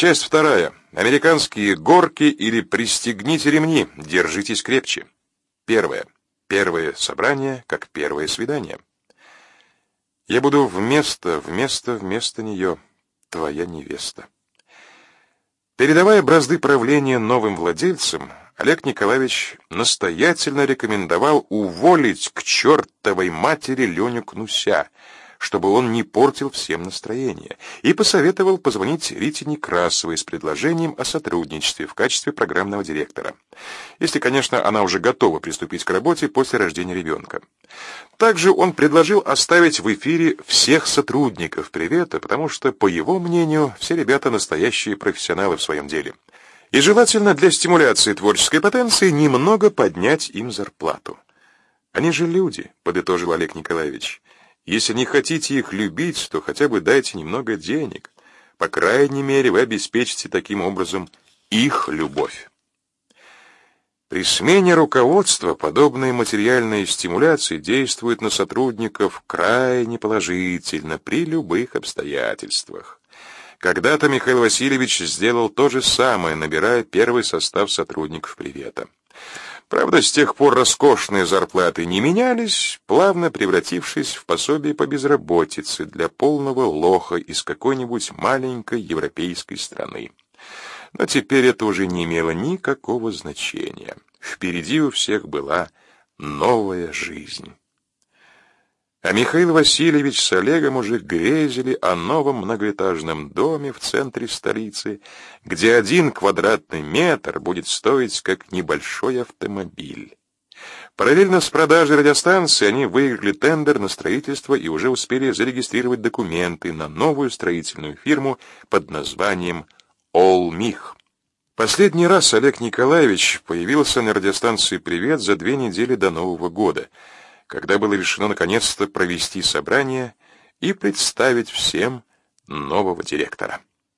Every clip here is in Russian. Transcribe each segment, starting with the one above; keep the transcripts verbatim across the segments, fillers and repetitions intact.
Часть вторая. Американские горки или пристегните ремни, держитесь крепче. Первое. Первое собрание, как первое свидание. Я буду вместо, вместо, вместо нее, твоя невеста. Передавая бразды правления новым владельцам, Олег Николаевич настоятельно рекомендовал уволить к чертовой матери Леню Кнуся, чтобы он не портил всем настроение, и посоветовал позвонить Рите Некрасовой с предложением о сотрудничестве в качестве программного директора, если, конечно, она уже готова приступить к работе после рождения ребенка. Также он предложил оставить в эфире всех сотрудников «Привета», потому что, по его мнению, все ребята настоящие профессионалы в своем деле. И желательно для стимуляции творческой потенции немного поднять им зарплату. «Они же люди», — подытожил Олег Николаевич. «Если не хотите их любить, то хотя бы дайте немного денег. По крайней мере, вы обеспечите таким образом их любовь». При смене руководства подобные материальные стимуляции действуют на сотрудников крайне положительно при любых обстоятельствах. Когда-то Михаил Васильевич сделал то же самое, набирая первый состав сотрудников «Привета». Правда, с тех пор роскошные зарплаты не менялись, плавно превратившись в пособие по безработице для полного лоха из какой-нибудь маленькой европейской страны. Но теперь это уже не имело никакого значения. Впереди у всех была новая жизнь. А Михаил Васильевич с Олегом уже грезили о новом многоэтажном доме в центре столицы, где один квадратный метр будет стоить как небольшой автомобиль. Параллельно с продажей радиостанции они выиграли тендер на строительство и уже успели зарегистрировать документы на новую строительную фирму под названием «Олмих». Последний раз Олег Николаевич появился на радиостанции «Привет» за две недели до Нового года, когда было решено наконец-то провести собрание и представить всем нового директора.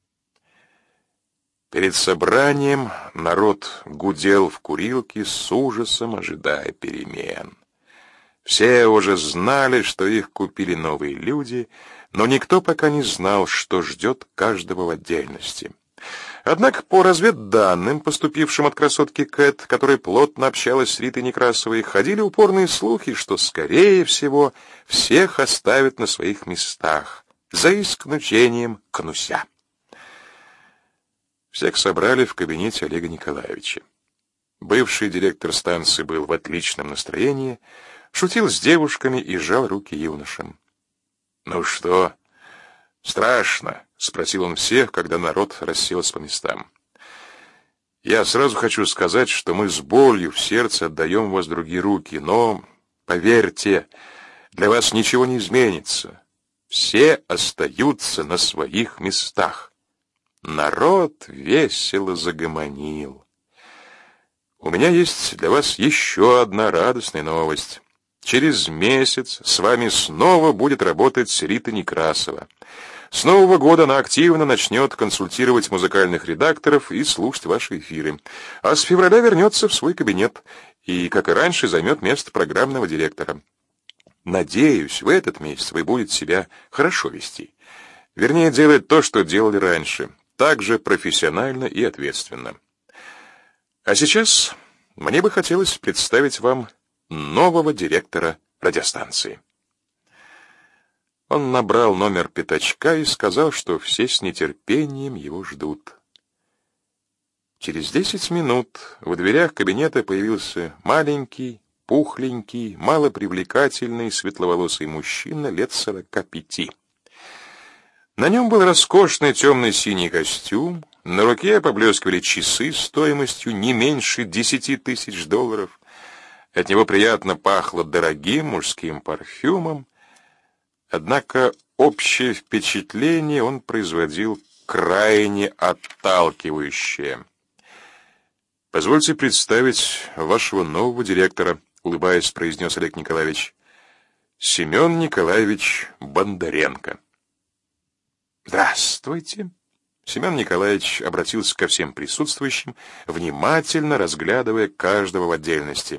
Перед собранием народ гудел в курилке с ужасом, ожидая перемен. Все уже знали, что их купили новые люди, но никто пока не знал, что ждет каждого в отдельности. Однако по разведданным, поступившим от красотки Кэт, которая плотно общалась с Ритой Некрасовой, ходили упорные слухи, что, скорее всего, всех оставят на своих местах, за исключением Кнуся. Всех собрали в кабинете Олега Николаевича. Бывший директор станции был в отличном настроении, шутил с девушками и жал руки юношам. «Ну что, страшно?» — спросил он всех, когда народ расселся по местам. «Я сразу хочу сказать, что мы с болью в сердце отдаем вас в другие руки, но, поверьте, для вас ничего не изменится. Все остаются на своих местах». Народ весело загомонил. «У меня есть для вас еще одна радостная новость. Через месяц с вами снова будет работать Рита Некрасова. С Нового года она активно начнет консультировать музыкальных редакторов и слушать ваши эфиры. А с февраля вернется в свой кабинет и, как и раньше, займет место программного директора. Надеюсь, в этот месяц вы будете себя хорошо вести. Вернее, делать то, что делали раньше, так же профессионально и ответственно. А сейчас мне бы хотелось представить вам нового директора радиостанции». Он набрал номер пятачка и сказал, что все с нетерпением его ждут. Через десять минут в дверях кабинета появился маленький, пухленький, малопривлекательный, светловолосый мужчина лет сорока пяти. На нем был роскошный темный синий костюм, на руке поблескивали часы стоимостью не меньше десяти тысяч долларов. От него приятно пахло дорогим мужским парфюмом. Однако общее впечатление он производил крайне отталкивающее. «Позвольте представить вашего нового директора», — улыбаясь, произнес Олег Николаевич. «Семен Николаевич Бондаренко». «Здравствуйте». Семен Николаевич обратился ко всем присутствующим, внимательно разглядывая каждого в отдельности.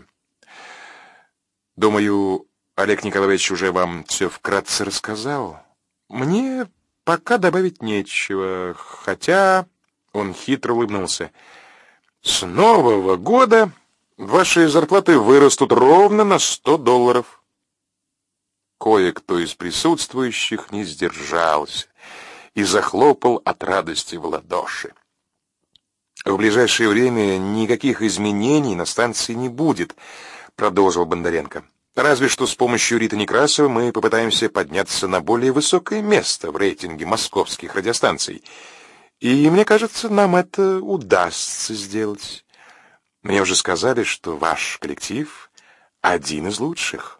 «Думаю, Олег Николаевич уже вам все вкратце рассказал. Мне пока добавить нечего, хотя Он хитро улыбнулся. «С нового года ваши зарплаты вырастут ровно на сто долларов». Кое-кто из присутствующих не сдержался и захлопал от радости в ладоши. «В ближайшее время никаких изменений на станции не будет», — продолжил Бондаренко. «Разве что с помощью Риты Некрасовой мы попытаемся подняться на более высокое место в рейтинге московских радиостанций. И мне кажется, нам это удастся сделать. Мне уже сказали, что ваш коллектив один из лучших».